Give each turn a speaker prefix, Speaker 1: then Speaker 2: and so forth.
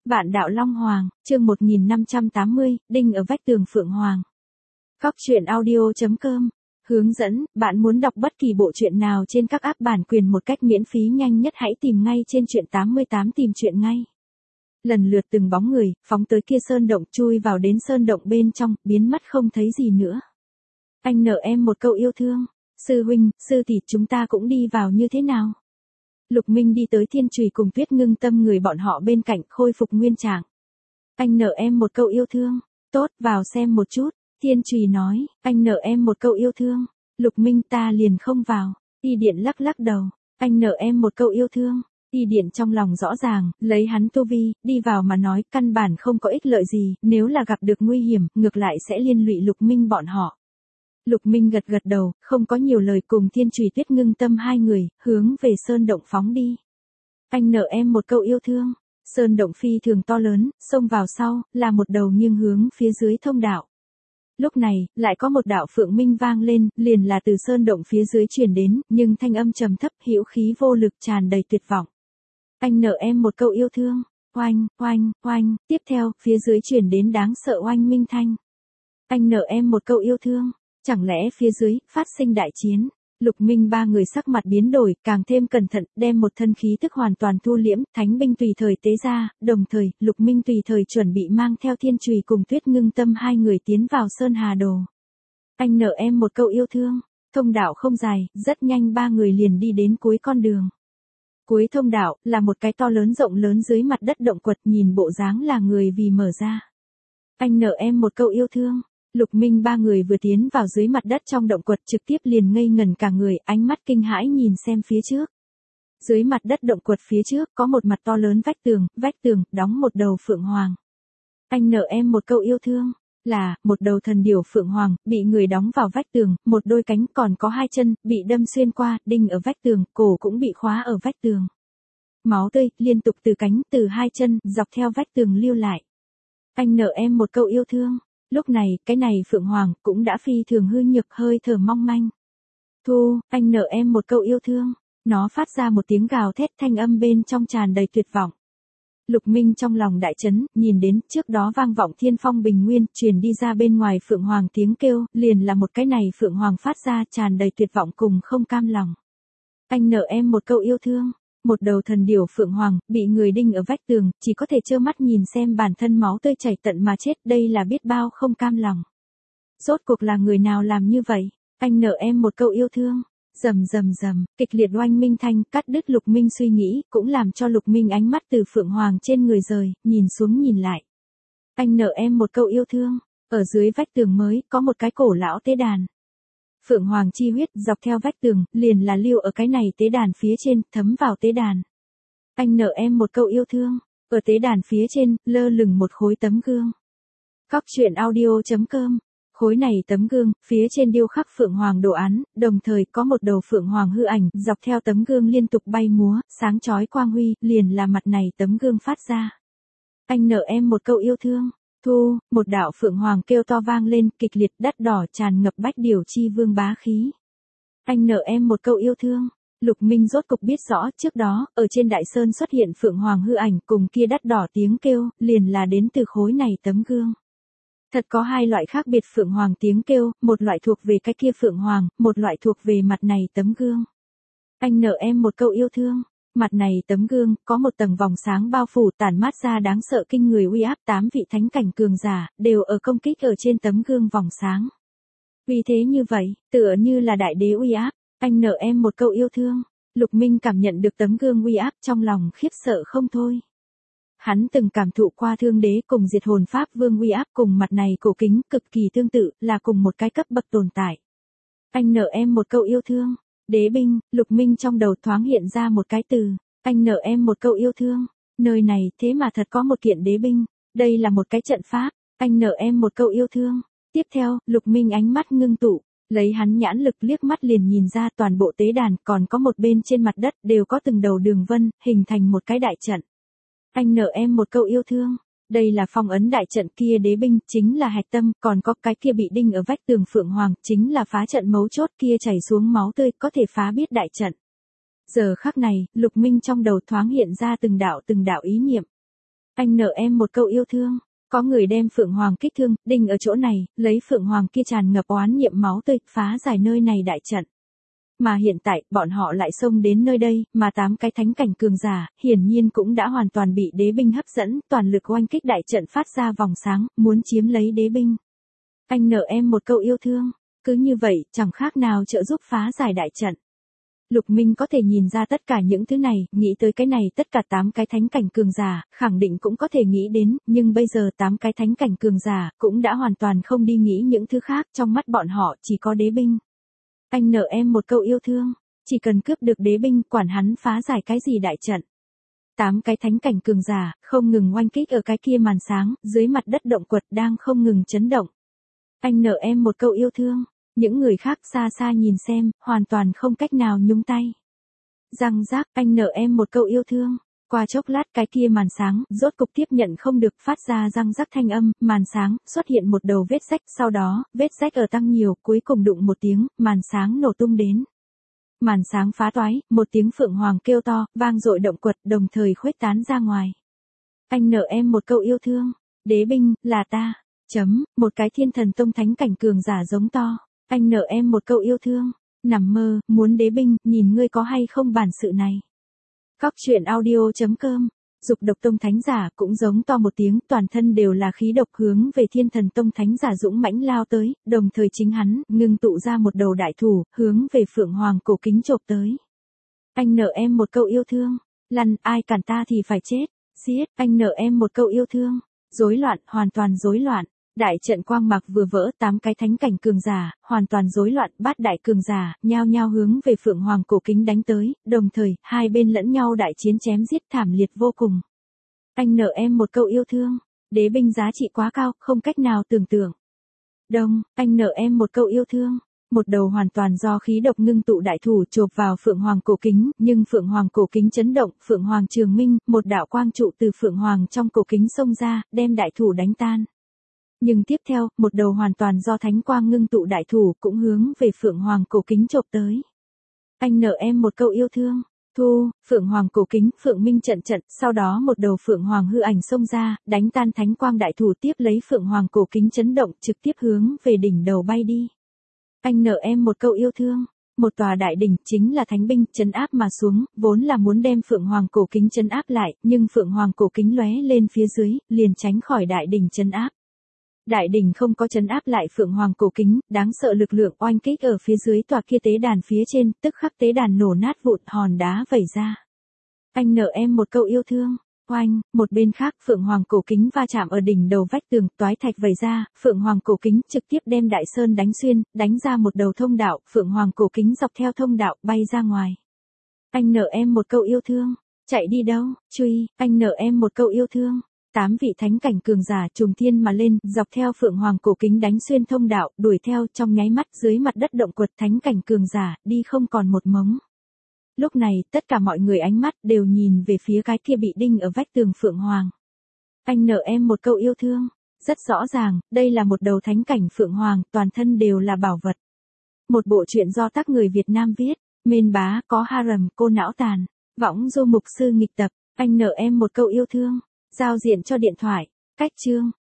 Speaker 1: Vạn đạo Long Hoàng, chương 1580, đinh ở vách tường Phượng Hoàng. Góc truyện audio.com. Hướng dẫn, bạn muốn đọc bất kỳ bộ truyện nào trên các app bản quyền một cách miễn phí nhanh nhất hãy tìm ngay trên truyện 88 tìm truyện ngay. Lần lượt từng bóng người, phóng tới kia sơn động chui vào đến sơn động bên trong, biến mất không thấy gì nữa. Anh nợ em một câu yêu thương. Sư huynh, sư tỷ chúng ta cũng đi vào như thế nào? Lục Minh đi tới Thiên Trùy cùng Tuyết Ngưng Tâm người bọn họ bên cạnh khôi phục nguyên trạng. Anh nợ em một câu yêu thương. Tốt, vào xem một chút. Thiên Trùy nói, anh nợ em một câu yêu thương. Lục Minh ta liền không vào. Y Điện lắc lắc đầu. Anh nợ em một câu yêu thương. Y Điện trong lòng rõ ràng, lấy hắn tu vi, đi vào mà nói căn bản không có ích lợi gì, nếu là gặp được nguy hiểm, ngược lại sẽ liên lụy Lục Minh bọn họ. Lục Minh gật gật đầu, không có nhiều lời cùng Thiên Trùy Tuyết Ngưng Tâm hai người, hướng về sơn động phóng đi. Anh nợ em một câu yêu thương. Sơn động phi thường to lớn, xông vào sau, là một đầu nghiêng hướng phía dưới thông đạo. Lúc này, lại có một đạo phượng minh vang lên, liền là từ sơn động phía dưới truyền đến, nhưng thanh âm trầm thấp, hữu khí vô lực tràn đầy tuyệt vọng. Anh nợ em một câu yêu thương. Oanh, oanh, oanh, tiếp theo, phía dưới truyền đến đáng sợ oanh minh thanh. Anh nợ em một câu yêu thương. Chẳng lẽ phía dưới, phát sinh đại chiến? Lục Minh ba người sắc mặt biến đổi, càng thêm cẩn thận, đem một thân khí tức hoàn toàn thu liễm, thánh binh tùy thời tế ra, đồng thời, Lục Minh tùy thời chuẩn bị mang theo Thiên Trùy cùng Tuyết Ngưng Tâm hai người tiến vào Sơn Hà Đồ. Anh nợ em một câu yêu thương. Thông đạo không dài, rất nhanh ba người liền đi đến cuối con đường. Cuối thông đạo, là một cái to lớn rộng lớn dưới mặt đất động quật nhìn bộ dáng là người vì mở ra. Anh nợ em một câu yêu thương. Lục Minh ba người vừa tiến vào dưới mặt đất trong động quật trực tiếp liền ngây ngẩn cả người, ánh mắt kinh hãi nhìn xem phía trước. Dưới mặt đất động quật phía trước có một mặt to lớn vách tường, đóng một đầu phượng hoàng. Anh nợ em một câu yêu thương. Là, một đầu thần điểu phượng hoàng, bị người đóng vào vách tường, một đôi cánh còn có hai chân, bị đâm xuyên qua, đinh ở vách tường, cổ cũng bị khóa ở vách tường. Máu tươi, liên tục từ cánh, từ hai chân, dọc theo vách tường lưu lại. Anh nợ em một câu yêu thương. Lúc này, cái này Phượng Hoàng cũng đã phi thường hư nhược hơi thở mong manh. Thu, anh nợ em một câu yêu thương. Nó phát ra một tiếng gào thét thanh âm bên trong tràn đầy tuyệt vọng. Lục Minh trong lòng đại chấn, nhìn đến trước đó vang vọng thiên phong bình nguyên, truyền đi ra bên ngoài Phượng Hoàng tiếng kêu, liền là một cái này Phượng Hoàng phát ra tràn đầy tuyệt vọng cùng không cam lòng. Anh nợ em một câu yêu thương. Một đầu thần điểu phượng hoàng, bị người đinh ở vách tường, chỉ có thể trơ mắt nhìn xem bản thân máu tươi chảy tận mà chết, đây là biết bao không cam lòng. Rốt cuộc là người nào làm như vậy? Anh nợ em một câu yêu thương. Rầm rầm rầm, kịch liệt oanh minh thanh, cắt đứt Lục Minh suy nghĩ, cũng làm cho Lục Minh ánh mắt từ phượng hoàng trên người rời, nhìn xuống nhìn lại. Anh nợ em một câu yêu thương. Ở dưới vách tường mới, có một cái cổ lão tế đàn. Phượng Hoàng chi huyết dọc theo vách tường, liền là lưu ở cái này tế đàn phía trên, thấm vào tế đàn. Anh nợ em một câu yêu thương. Ở tế đàn phía trên, lơ lửng một khối tấm gương. Góc truyện audio.com. Khối này tấm gương, phía trên điêu khắc Phượng Hoàng đồ án, đồng thời có một đầu Phượng Hoàng hư ảnh, dọc theo tấm gương liên tục bay múa, sáng chói quang huy, liền là mặt này tấm gương phát ra. Anh nợ em một câu yêu thương. Thu, một đạo Phượng Hoàng kêu to vang lên, kịch liệt đắt đỏ tràn ngập bách điểu chi vương bá khí. Anh nợ em một câu yêu thương. Lục Minh rốt cục biết rõ, trước đó, ở trên đại sơn xuất hiện Phượng Hoàng hư ảnh cùng kia đắt đỏ tiếng kêu, liền là đến từ khối này tấm gương. Thật có hai loại khác biệt Phượng Hoàng tiếng kêu, một loại thuộc về cái kia Phượng Hoàng, một loại thuộc về mặt này tấm gương. Anh nợ em một câu yêu thương. Mặt này tấm gương, có một tầng vòng sáng bao phủ tản mát ra đáng sợ kinh người uy áp 8 vị thánh cảnh cường giả, đều ở công kích ở trên tấm gương vòng sáng. Vì thế như vậy, tựa như là đại đế uy áp, anh nợ em một câu yêu thương. Lục Minh cảm nhận được tấm gương uy áp trong lòng khiếp sợ không thôi. Hắn từng cảm thụ qua thương đế cùng diệt hồn pháp vương uy áp cùng mặt này cổ kính cực kỳ tương tự, là cùng một cái cấp bậc tồn tại. Anh nợ em một câu yêu thương. Đế binh, Lục Minh trong đầu thoáng hiện ra một cái từ, anh nợ em một câu yêu thương. Nơi này thế mà thật có một kiện đế binh, đây là một cái trận pháp, anh nợ em một câu yêu thương. Tiếp theo, Lục Minh ánh mắt ngưng tụ, lấy hắn nhãn lực liếc mắt liền nhìn ra toàn bộ tế đàn còn có một bên trên mặt đất đều có từng đầu đường vân, hình thành một cái đại trận. Anh nợ em một câu yêu thương. Đây là phong ấn đại trận kia đế binh, chính là hạch tâm, còn có cái kia bị đinh ở vách tường Phượng Hoàng, chính là phá trận mấu chốt kia chảy xuống máu tươi, có thể phá biết đại trận. Giờ khắc này, Lục Minh trong đầu thoáng hiện ra từng đạo ý niệm. Anh nợ em một câu yêu thương. Có người đem Phượng Hoàng kích thương, đinh ở chỗ này, lấy Phượng Hoàng kia tràn ngập oán niệm máu tươi, phá giải nơi này đại trận. Mà hiện tại, bọn họ lại xông đến nơi đây, mà 8 cái thánh cảnh cường giả, hiển nhiên cũng đã hoàn toàn bị đế binh hấp dẫn, toàn lực oanh kích đại trận phát ra vòng sáng, muốn chiếm lấy đế binh. Anh nợ em một câu yêu thương. Cứ như vậy, chẳng khác nào trợ giúp phá giải đại trận. Lục Minh có thể nhìn ra tất cả những thứ này, nghĩ tới cái này tất cả 8 cái thánh cảnh cường giả, khẳng định cũng có thể nghĩ đến, nhưng bây giờ 8 cái thánh cảnh cường giả, cũng đã hoàn toàn không đi nghĩ những thứ khác, trong mắt bọn họ chỉ có đế binh. Anh nợ em một câu yêu thương, chỉ cần cướp được đế binh, quản hắn phá giải cái gì đại trận. 8 cái thánh cảnh cường giả, không ngừng oanh kích ở cái kia màn sáng, dưới mặt đất động quật đang không ngừng chấn động. Anh nợ em một câu yêu thương. Những người khác xa xa nhìn xem, hoàn toàn không cách nào nhúng tay. Răng rác, anh nợ em một câu yêu thương. Qua chốc lát cái kia màn sáng, rốt cục tiếp nhận không được phát ra răng rắc thanh âm, màn sáng, xuất hiện một đầu vết rách, sau đó, vết rách ở tăng nhiều, cuối cùng đụng một tiếng, màn sáng nổ tung đến. Màn sáng phá toái, một tiếng Phượng Hoàng kêu to, vang dội động quật, đồng thời khuếch tán ra ngoài. Anh nợ em một câu yêu thương. Đế binh, là ta. Một cái Thiên Thần Tông thánh cảnh cường giả giống to. Anh nợ em một câu yêu thương. Nằm mơ, muốn đế binh, nhìn ngươi có hay không bản sự này. Cóc truyện audio.com. Dục Độc Tông thánh giả cũng giống to một tiếng, toàn thân đều là khí độc hướng về Thiên Thần Tông thánh giả dũng mãnh lao tới, đồng thời chính hắn, ngưng tụ ra một đầu đại thủ, hướng về Phượng Hoàng cổ kính chộp tới. Anh nợ em một câu yêu thương. Lăn, ai cản ta thì phải chết. Giết, anh nợ em một câu yêu thương. Rối loạn, hoàn toàn rối loạn. Đại trận quang mạc vừa vỡ, 8 cái thánh cảnh cường giả, hoàn toàn rối loạn, bát đại cường giả, nhao nhao hướng về Phượng Hoàng cổ kính đánh tới, đồng thời, hai bên lẫn nhau đại chiến chém giết thảm liệt vô cùng. Anh nợ em một câu yêu thương. Đế binh giá trị quá cao, không cách nào tưởng tượng. Đông, anh nợ em một câu yêu thương. Một đầu hoàn toàn do khí độc ngưng tụ đại thủ chộp vào Phượng Hoàng cổ kính, nhưng Phượng Hoàng cổ kính chấn động, Phượng Hoàng trường minh, một đạo quang trụ từ Phượng Hoàng trong cổ kính xông ra, đem đại thủ đánh tan. Nhưng tiếp theo, một đầu hoàn toàn do thánh quang ngưng tụ đại thủ cũng hướng về Phượng Hoàng cổ kính chộp tới. Anh nợ em một câu yêu thương. Thu, Phượng Hoàng cổ kính, Phượng Minh trận trận, sau đó một đầu Phượng Hoàng hư ảnh xông ra, đánh tan thánh quang đại thủ tiếp lấy Phượng Hoàng cổ kính chấn động trực tiếp hướng về đỉnh đầu bay đi. Anh nợ em một câu yêu thương. Một tòa đại đỉnh chính là thánh binh trấn áp mà xuống, vốn là muốn đem Phượng Hoàng cổ kính trấn áp lại, nhưng Phượng Hoàng cổ kính lóe lên phía dưới, liền tránh khỏi đại đỉnh trấn áp. Đại đỉnh không có trấn áp lại Phượng Hoàng cổ kính, đáng sợ lực lượng oanh kích ở phía dưới tòa kia tế đàn phía trên, tức khắc tế đàn nổ nát vụn, hòn đá vẩy ra. Anh nợ em một câu yêu thương. Oanh, một bên khác Phượng Hoàng cổ kính va chạm ở đỉnh đầu vách tường, toái thạch vẩy ra, Phượng Hoàng cổ kính trực tiếp đem đại sơn đánh xuyên, đánh ra một đầu thông đạo, Phượng Hoàng cổ kính dọc theo thông đạo bay ra ngoài. Anh nợ em một câu yêu thương. Chạy đi đâu, truy, anh nợ em một câu yêu thương. 8 vị thánh cảnh cường giả trùng thiên mà lên, dọc theo Phượng Hoàng cổ kính đánh xuyên thông đạo, đuổi theo trong nháy mắt dưới mặt đất động quật thánh cảnh cường giả, đi không còn một mống. Lúc này, tất cả mọi người ánh mắt đều nhìn về phía cái kia bị đinh ở vách tường Phượng Hoàng. Anh nợ em một câu yêu thương. Rất rõ ràng, đây là một đầu thánh cảnh Phượng Hoàng, toàn thân đều là bảo vật. Một bộ truyện do tác người Việt Nam viết, mên bá, có harem, cô não tàn, võng du mục sư nghịch tập, anh nợ em một câu yêu thương. Giao diện cho điện thoại. Cách chương.